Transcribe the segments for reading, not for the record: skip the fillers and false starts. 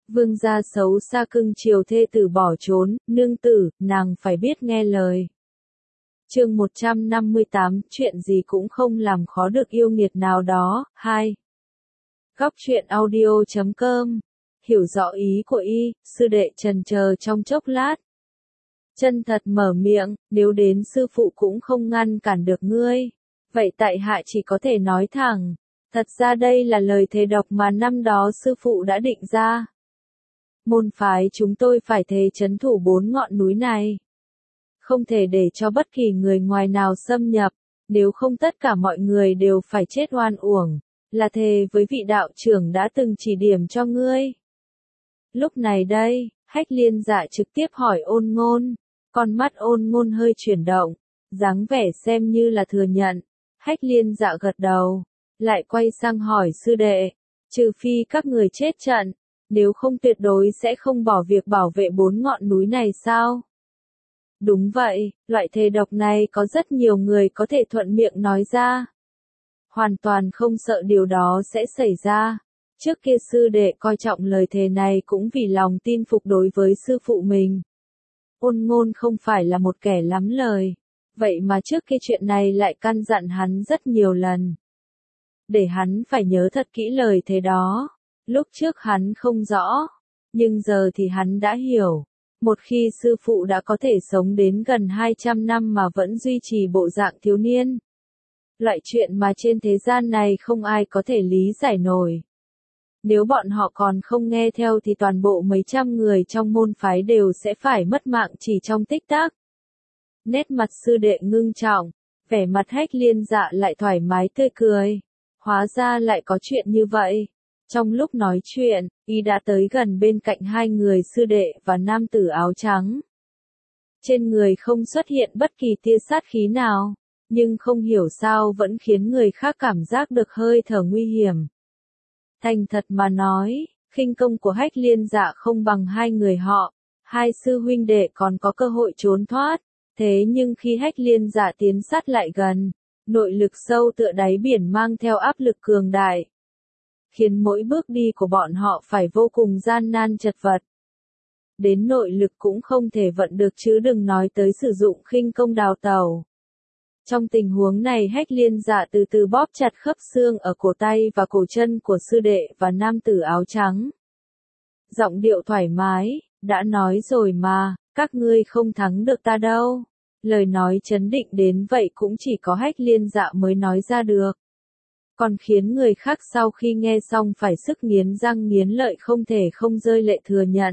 Vương gia xấu xa cưng chiều thê tử bỏ trốn, nương tử, nàng phải biết nghe lời. Chương 158, chuyện gì cũng không làm khó được yêu nghiệt nào đó. 2. Góc truyện audio.com. Hiểu rõ ý của y, sư đệ trần chờ trong chốc lát. Chân thật mở miệng, nếu đến sư phụ cũng không ngăn cản được ngươi. Vậy tại hạ chỉ có thể nói thẳng. Thật ra đây là lời thề độc mà năm đó sư phụ đã định ra. Môn phái chúng tôi phải thề trấn thủ 4 ngọn núi này. Không thể để cho bất kỳ người ngoài nào xâm nhập, nếu không tất cả mọi người đều phải chết oan uổng, là thề với vị đạo trưởng đã từng chỉ điểm cho ngươi. Lúc này đây, Hách Liên Dạ trực tiếp hỏi Ôn Ngôn, con mắt Ôn Ngôn hơi chuyển động, dáng vẻ xem như là thừa nhận. Hách Liên Dạ gật đầu, lại quay sang hỏi sư đệ, trừ phi các người chết trận, nếu không tuyệt đối sẽ không bỏ việc bảo vệ 4 ngọn núi này sao? Đúng vậy, loại thề độc này có rất nhiều người có thể thuận miệng nói ra. Hoàn toàn không sợ điều đó sẽ xảy ra. Trước kia sư đệ coi trọng lời thề này cũng vì lòng tin phục đối với sư phụ mình. Ôn Ngôn không phải là một kẻ lắm lời. Vậy mà trước kia chuyện này lại căn dặn hắn rất nhiều lần. Để hắn phải nhớ thật kỹ lời thề đó. Lúc trước hắn không rõ. Nhưng giờ thì hắn đã hiểu. Một khi sư phụ đã có thể sống đến gần 200 năm mà vẫn duy trì bộ dạng thiếu niên. Loại chuyện mà trên thế gian này không ai có thể lý giải nổi. Nếu bọn họ còn không nghe theo thì toàn bộ mấy trăm người trong môn phái đều sẽ phải mất mạng chỉ trong tích tắc. Nét mặt sư đệ ngưng trọng, vẻ mặt Hách Liên Dạ lại thoải mái tươi cười. Hóa ra lại có chuyện như vậy. Trong lúc nói chuyện, y đã tới gần bên cạnh hai người sư đệ và nam tử áo trắng. Trên người không xuất hiện bất kỳ tia sát khí nào, nhưng không hiểu sao vẫn khiến người khác cảm giác được hơi thở nguy hiểm. Thành thật mà nói, khinh công của Hách Liên Dạ không bằng hai người họ, hai sư huynh đệ còn có cơ hội trốn thoát, thế nhưng khi Hách Liên Dạ tiến sát lại gần, nội lực sâu tựa đáy biển mang theo áp lực cường đại, khiến mỗi bước đi của bọn họ phải vô cùng gian nan chật vật. Đến nội lực cũng không thể vận được chứ đừng nói tới sử dụng khinh công đào tẩu. Trong tình huống này Hách Liên Dạ từ từ bóp chặt khớp xương ở cổ tay và cổ chân của sư đệ và nam tử áo trắng. Giọng điệu thoải mái, đã nói rồi mà, các ngươi không thắng được ta đâu. Lời nói chấn định đến vậy cũng chỉ có Hách Liên Dạ mới nói ra được. Còn khiến người khác sau khi nghe xong phải sức nghiến răng nghiến lợi không thể không rơi lệ thừa nhận.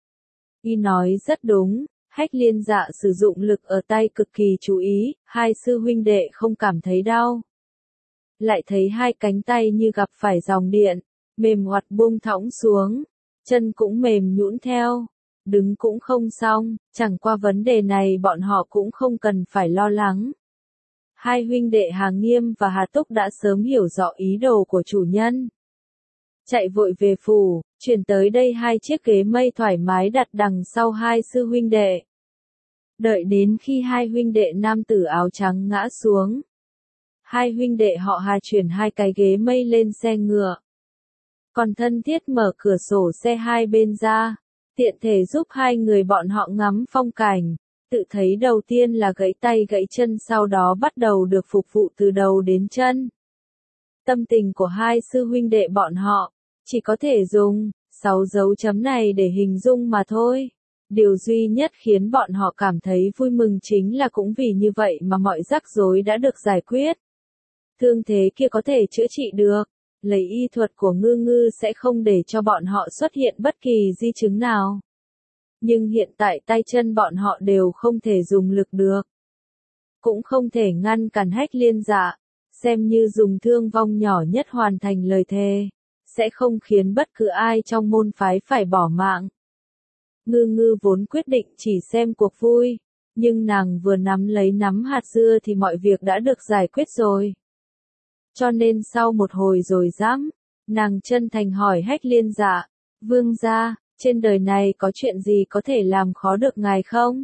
Y nói rất đúng, Hách Liên Dạ sử dụng lực ở tay cực kỳ chú ý, hai sư huynh đệ không cảm thấy đau. Lại thấy hai cánh tay như gặp phải dòng điện, mềm ngoặt buông thõng xuống, chân cũng mềm nhũn theo, đứng cũng không xong, chẳng qua vấn đề này bọn họ cũng không cần phải lo lắng. Hai huynh đệ Hà Nghiêm và Hà Túc đã sớm hiểu rõ ý đồ của chủ nhân. Chạy vội về phủ, chuyển tới đây hai chiếc ghế mây thoải mái đặt đằng sau hai sư huynh đệ. Đợi đến khi hai huynh đệ nam tử áo trắng ngã xuống. Hai huynh đệ họ Hà chuyển hai cái ghế mây lên xe ngựa. Còn thân thiết mở cửa sổ xe hai bên ra, tiện thể giúp hai người bọn họ ngắm phong cảnh. Tự thấy đầu tiên là gãy tay gãy chân sau đó bắt đầu được phục vụ từ đầu đến chân. Tâm tình của hai sư huynh đệ bọn họ, chỉ có thể dùng 6 dấu chấm này để hình dung mà thôi. Điều duy nhất khiến bọn họ cảm thấy vui mừng chính là cũng vì như vậy mà mọi rắc rối đã được giải quyết. Thương thế kia có thể chữa trị được, lấy y thuật của Ngư Ngư sẽ không để cho bọn họ xuất hiện bất kỳ di chứng nào. Nhưng hiện tại tay chân bọn họ đều không thể dùng lực được. Cũng không thể ngăn cản Hách Liên Dạ, xem như dùng thương vong nhỏ nhất hoàn thành lời thề, sẽ không khiến bất cứ ai trong môn phái phải bỏ mạng. Ngư Ngư vốn quyết định chỉ xem cuộc vui, nhưng nàng vừa nắm lấy nắm hạt dưa thì mọi việc đã được giải quyết rồi. Cho nên sau một hồi rồi dám, nàng chân thành hỏi Hách Liên Dạ, vương gia, trên đời này có chuyện gì có thể làm khó được ngài không?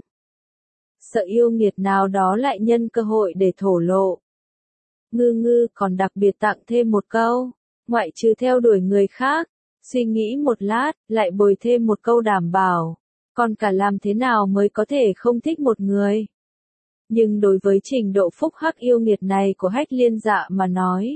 Sợ yêu nghiệt nào đó lại nhân cơ hội để thổ lộ. Ngư Ngư còn đặc biệt tặng thêm một câu, ngoại trừ theo đuổi người khác, Suy nghĩ một lát, lại bồi thêm một câu đảm bảo. Còn cả làm thế nào mới có thể không thích một người? Nhưng đối với trình độ phúc hắc yêu nghiệt này của Hách Liên Dạ mà nói,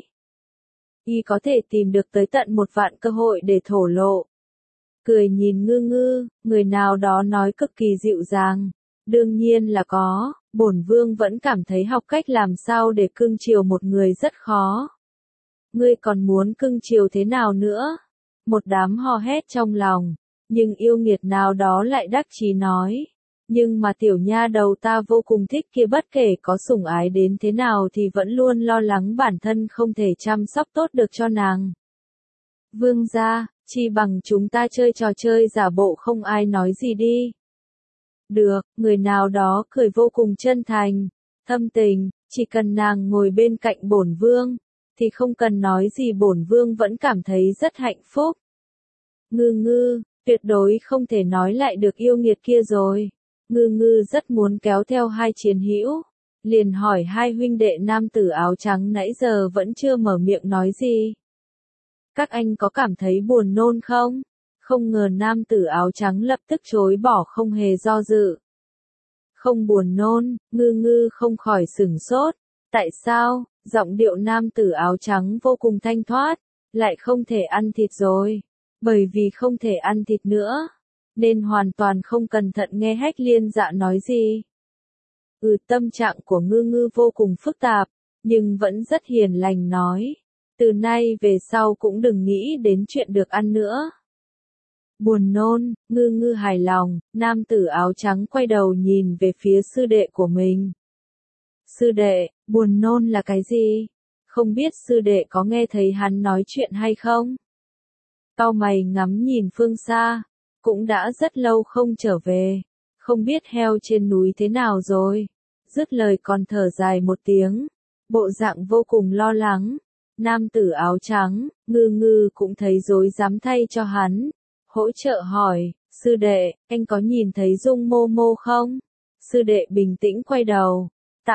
y có thể tìm được tới tận 1 vạn cơ hội để thổ lộ. Cười nhìn Ngư Ngư, người nào đó nói cực kỳ dịu dàng. Đương nhiên là có, bổn vương vẫn cảm thấy học cách làm sao để cưng chiều một người rất khó. Ngươi còn muốn cưng chiều thế nào nữa? Một đám hò hét trong lòng, nhưng yêu nghiệt nào đó lại đắc chí nói. Nhưng mà tiểu nha đầu ta vô cùng thích kia, bất kể có sủng ái đến thế nào thì vẫn luôn lo lắng bản thân không thể chăm sóc tốt được cho nàng. Vương gia, chi bằng chúng ta chơi trò chơi giả bộ không ai nói gì đi. Được, người nào đó cười vô cùng chân thành, thâm tình, chỉ cần nàng ngồi bên cạnh bổn vương, thì không cần nói gì bổn vương vẫn cảm thấy rất hạnh phúc. Ngư Ngư, tuyệt đối không thể nói lại được yêu nghiệt kia rồi. Ngư Ngư rất muốn kéo theo hai chiến hữu, liền hỏi hai huynh đệ nam tử áo trắng nãy giờ vẫn chưa mở miệng nói gì. Các anh có cảm thấy buồn nôn không? Không ngờ nam tử áo trắng lập tức chối bỏ không hề do dự. Không buồn nôn, Ngư Ngư không khỏi sửng sốt. Tại sao? Giọng điệu nam tử áo trắng vô cùng thanh thoát, lại không thể ăn thịt rồi. Bởi vì không thể ăn thịt nữa, nên hoàn toàn không cẩn thận nghe Hách Liên Dạ nói gì. Tâm trạng của Ngư Ngư vô cùng phức tạp, nhưng vẫn rất hiền lành nói. Từ nay về sau cũng đừng nghĩ đến chuyện được ăn nữa. Buồn nôn, Ngư Ngư hài lòng, nam tử áo trắng quay đầu nhìn về phía sư đệ của mình. Sư đệ, buồn nôn là cái gì? Không biết sư đệ có nghe thấy hắn nói chuyện hay không? Cau mày ngắm nhìn phương xa, cũng đã rất lâu không trở về, không biết heo trên núi thế nào rồi. Dứt lời còn thở dài một tiếng, bộ dạng vô cùng lo lắng. Nam tử áo trắng, Ngư Ngư cũng thấy rối rắm thay cho hắn, hỗ trợ hỏi, sư đệ, anh có nhìn thấy Dung Mô Mô không? Sư đệ bình tĩnh quay đầu,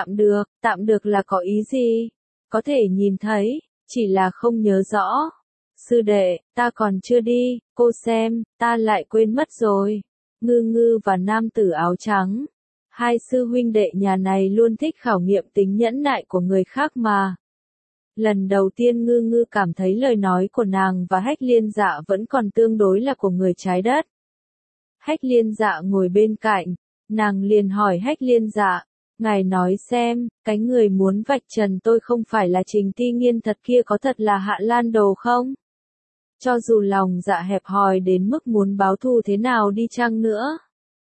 tạm được là có ý gì? Có thể nhìn thấy, chỉ là không nhớ rõ. Sư đệ, ta còn chưa đi, cô xem, ta lại quên mất rồi. Ngư Ngư và nam tử áo trắng, hai sư huynh đệ nhà này luôn thích khảo nghiệm tính nhẫn nại của người khác mà. Lần đầu tiên Ngư Ngư cảm thấy lời nói của nàng và Hách Liên Dạ vẫn còn tương đối là của người trái đất. Hách Liên Dạ ngồi bên cạnh, nàng liền hỏi Hách Liên Dạ, ngài nói xem, cái người muốn vạch trần tôi không phải là Trình Ti Nghiên thật kia có thật là Hạ Lan Đồ không? Cho dù lòng dạ hẹp hòi đến mức muốn báo thù thế nào đi chăng nữa,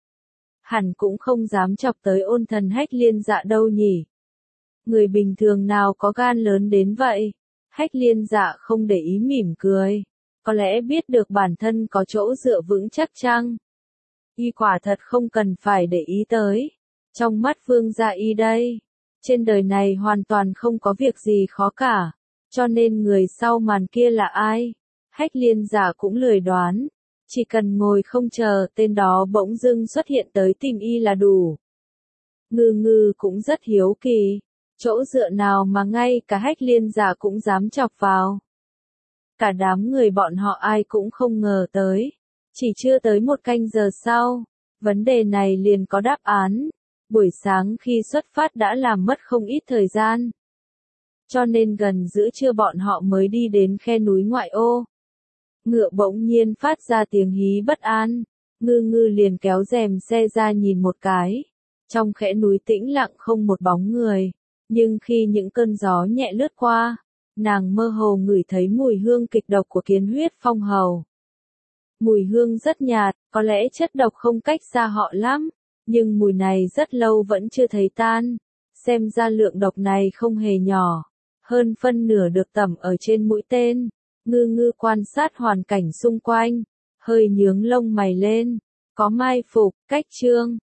hẳn cũng không dám chọc tới ôn thần Hách Liên Dạ đâu nhỉ. Người bình thường nào có gan lớn đến vậy? Hách Liên Dạ không để ý mỉm cười. Có lẽ biết được bản thân có chỗ dựa vững chắc chăng? Y quả thật không cần phải để ý tới. Trong mắt Vương gia y đây, trên đời này hoàn toàn không có việc gì khó cả. Cho nên người sau màn kia là ai? Hách Liên Dạ cũng lười đoán. Chỉ cần ngồi không chờ tên đó bỗng dưng xuất hiện tới tìm y là đủ. Ngư Ngư cũng rất hiếu kỳ. Chỗ dựa nào mà ngay cả Hách Liên Dạ cũng dám chọc vào. Cả đám người bọn họ ai cũng không ngờ tới. Chỉ chưa tới 1 canh giờ sau, vấn đề này liền có đáp án. Buổi sáng khi xuất phát đã làm mất không ít thời gian. Cho nên gần giữa trưa bọn họ mới đi đến khe núi ngoại ô. Ngựa bỗng nhiên phát ra tiếng hí bất an. Ngư Ngư liền kéo rèm xe ra nhìn một cái. Trong khe núi tĩnh lặng không một bóng người. Nhưng khi những cơn gió nhẹ lướt qua, nàng mơ hồ ngửi thấy mùi hương kịch độc của kiến huyết phong hầu. Mùi hương rất nhạt, có lẽ chất độc không cách xa họ lắm, nhưng mùi này rất lâu vẫn chưa thấy tan. Xem ra lượng độc này không hề nhỏ, hơn phân nửa được tẩm ở trên mũi tên. Ngư Ngư quan sát hoàn cảnh xung quanh, hơi nhướng lông mày lên, có mai phục, cách trương.